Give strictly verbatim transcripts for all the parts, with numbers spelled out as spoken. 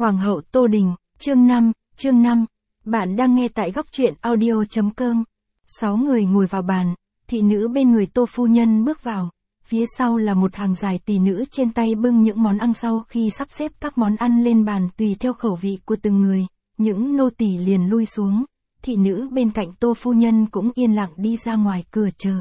Hoàng hậu Tô Đình, chương năm, chương năm. Bạn đang nghe tại góc truyện audio.com. Sáu người ngồi vào bàn, thị nữ bên người Tô phu nhân bước vào. Phía sau là một hàng dài tỷ nữ trên tay bưng những món ăn. Sau khi sắp xếp các món ăn lên bàn tùy theo khẩu vị của từng người, những nô tỳ liền lui xuống. Thị nữ bên cạnh Tô phu nhân cũng yên lặng đi ra ngoài cửa chờ.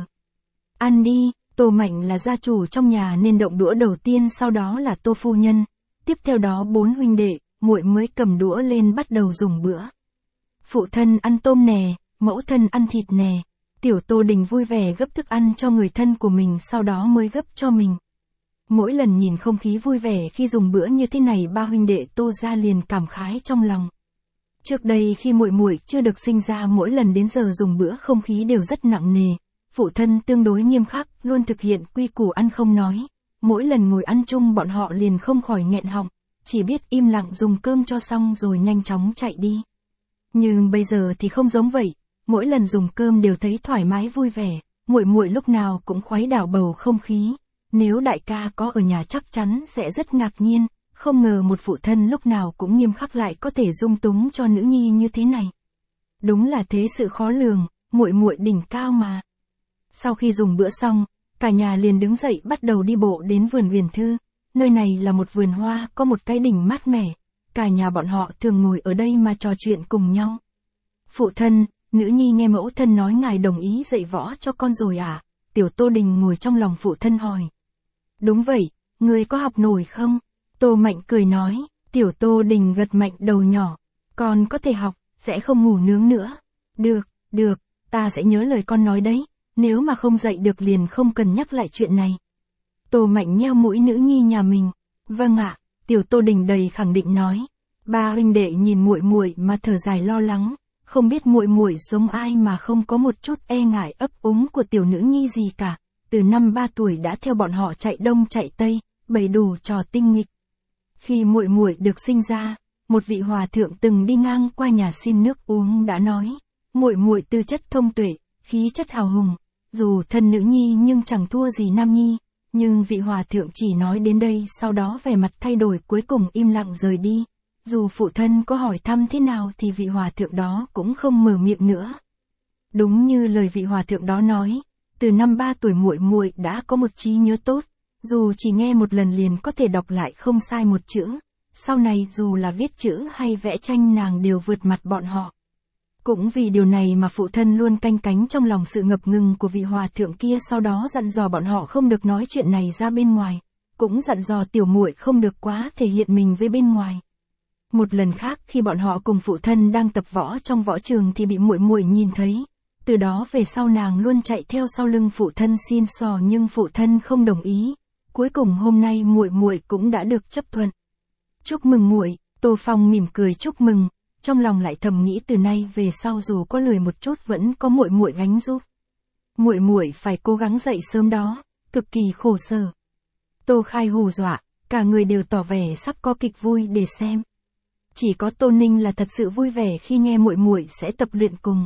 Ăn đi. Tô Mạnh là gia chủ trong nhà nên động đũa đầu tiên, sau đó là Tô phu nhân. Tiếp theo đó bốn huynh đệ, muội mới cầm đũa lên bắt đầu dùng bữa. Phụ thân ăn tôm nè, mẫu thân ăn thịt nè. Tiểu Tô Đình vui vẻ gấp thức ăn cho người thân của mình, sau đó mới gấp cho mình. Mỗi lần nhìn không khí vui vẻ khi dùng bữa như thế này, ba huynh đệ Tô gia liền cảm khái trong lòng. Trước đây khi muội muội chưa được sinh ra, mỗi lần đến giờ dùng bữa không khí đều rất nặng nề. Phụ thân tương đối nghiêm khắc, luôn thực hiện quy củ ăn không nói. Mỗi lần ngồi ăn chung bọn họ liền không khỏi nghẹn họng, chỉ biết im lặng dùng cơm cho xong rồi nhanh chóng chạy đi. Nhưng bây giờ thì không giống vậy, mỗi lần dùng cơm đều thấy thoải mái vui vẻ, muội muội lúc nào cũng khuấy đảo bầu không khí. Nếu đại ca có ở nhà chắc chắn sẽ rất ngạc nhiên, không ngờ một phụ thân lúc nào cũng nghiêm khắc lại có thể dung túng cho nữ nhi như thế này. Đúng là thế sự khó lường, muội muội đỉnh cao mà. Sau khi dùng bữa xong, cả nhà liền đứng dậy bắt đầu đi bộ đến vườn Huyền Thư. Nơi này là một vườn hoa, có một cái đỉnh mát mẻ. Cả nhà bọn họ thường ngồi ở đây mà trò chuyện cùng nhau. Phụ thân, nữ nhi nghe mẫu thân nói ngài đồng ý dạy võ cho con rồi à? Tiểu Tô Đình ngồi trong lòng phụ thân hỏi. Đúng vậy, ngươi có học nổi không? Tô Mạnh cười nói. Tiểu Tô Đình gật mạnh đầu nhỏ. Con có thể học, sẽ không ngủ nướng nữa. Được, được, ta sẽ nhớ lời con nói đấy. Nếu mà không dạy được liền không cần nhắc lại chuyện này. Tô Mạnh nheo mũi nữ nhi nhà mình. Vâng ạ, Tiểu Tô Đình đầy khẳng định nói. Ba huynh đệ nhìn muội muội mà thở dài lo lắng, không biết muội muội giống ai mà không có một chút e ngại ấp úng của tiểu nữ nhi gì cả. Từ năm ba tuổi đã theo bọn họ chạy đông chạy tây, bày đủ trò tinh nghịch. Khi muội muội được sinh ra, một vị hòa thượng từng đi ngang qua nhà xin nước uống đã nói, muội muội tư chất thông tuệ, khí chất hào hùng, dù thân nữ nhi nhưng chẳng thua gì nam nhi. Nhưng vị hòa thượng chỉ nói đến đây, sau đó vẻ mặt thay đổi, cuối cùng im lặng rời đi. Dù phụ thân có hỏi thăm thế nào thì vị hòa thượng đó cũng không mở miệng nữa. Đúng như lời vị hòa thượng đó nói, từ năm ba tuổi muội muội đã có một trí nhớ tốt, dù chỉ nghe một lần liền có thể đọc lại không sai một chữ. Sau này dù là viết chữ hay vẽ tranh nàng đều vượt mặt bọn họ. Cũng vì điều này mà phụ thân luôn canh cánh trong lòng sự ngập ngừng của vị hòa thượng kia, sau đó dặn dò bọn họ không được nói chuyện này ra bên ngoài, cũng dặn dò tiểu muội không được quá thể hiện mình với bên ngoài. Một lần khác khi bọn họ cùng phụ thân đang tập võ trong võ trường thì bị muội muội nhìn thấy, từ đó về sau nàng luôn chạy theo sau lưng phụ thân xin xỏ nhưng phụ thân không đồng ý. Cuối cùng hôm nay muội muội cũng đã được chấp thuận. Chúc mừng muội, Tô Phong mỉm cười chúc mừng. Trong lòng lại thầm nghĩ từ nay về sau dù có lười một chút vẫn có muội muội gánh giúp. Muội muội phải cố gắng dậy sớm đó, cực kỳ khổ sở. Tô Khai hù dọa, cả người đều tỏ vẻ sắp có kịch vui để xem. Chỉ có Tô Ninh là thật sự vui vẻ khi nghe muội muội sẽ tập luyện cùng.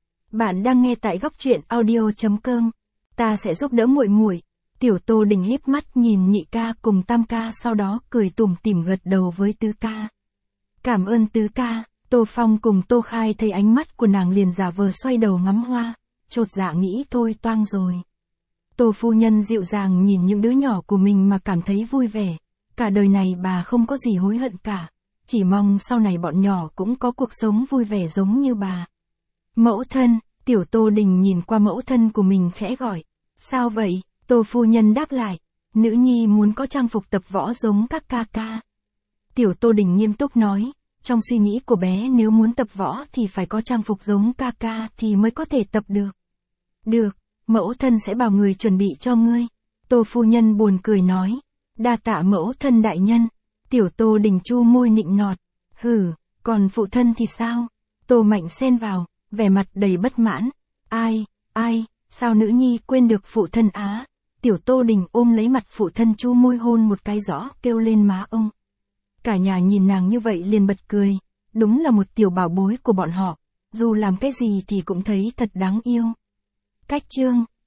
Bạn đang nghe tại góc truyện audio.com. Ta sẽ giúp đỡ muội muội. Tiểu Tô Đình híp mắt nhìn nhị ca cùng tam ca, sau đó cười tủm tỉm gật đầu với tứ ca. Cảm ơn tứ ca. Tô Phong cùng Tô Khai thấy ánh mắt của nàng liền giả vờ xoay đầu ngắm hoa, chột dạ nghĩ thôi toang rồi. Tô phu nhân dịu dàng nhìn những đứa nhỏ của mình mà cảm thấy vui vẻ. Cả đời này bà không có gì hối hận cả, chỉ mong sau này bọn nhỏ cũng có cuộc sống vui vẻ giống như bà. Mẫu thân, Tiểu Tô Đình nhìn qua mẫu thân của mình khẽ gọi. Sao vậy? Tô phu nhân đáp lại. Nữ nhi muốn có trang phục tập võ giống các ca ca. Tiểu Tô Đình nghiêm túc nói. Trong suy nghĩ của bé nếu muốn tập võ thì phải có trang phục giống ca ca thì mới có thể tập được. Được, mẫu thân sẽ bảo người chuẩn bị cho ngươi. Tô phu nhân buồn cười nói. Đa tạ mẫu thân đại nhân. Tiểu Tô Đình chu môi nịnh nọt. Hừ, còn phụ thân thì sao? Tô Mạnh xen vào, vẻ mặt đầy bất mãn. Ai, ai, sao nữ nhi quên được phụ thân á? Tiểu Tô Đình ôm lấy mặt phụ thân chu môi hôn một cái rõ kêu lên má ông. Cả nhà nhìn nàng như vậy liền bật cười, đúng là một tiểu bảo bối của bọn họ, dù làm cái gì thì cũng thấy thật đáng yêu. Cách chương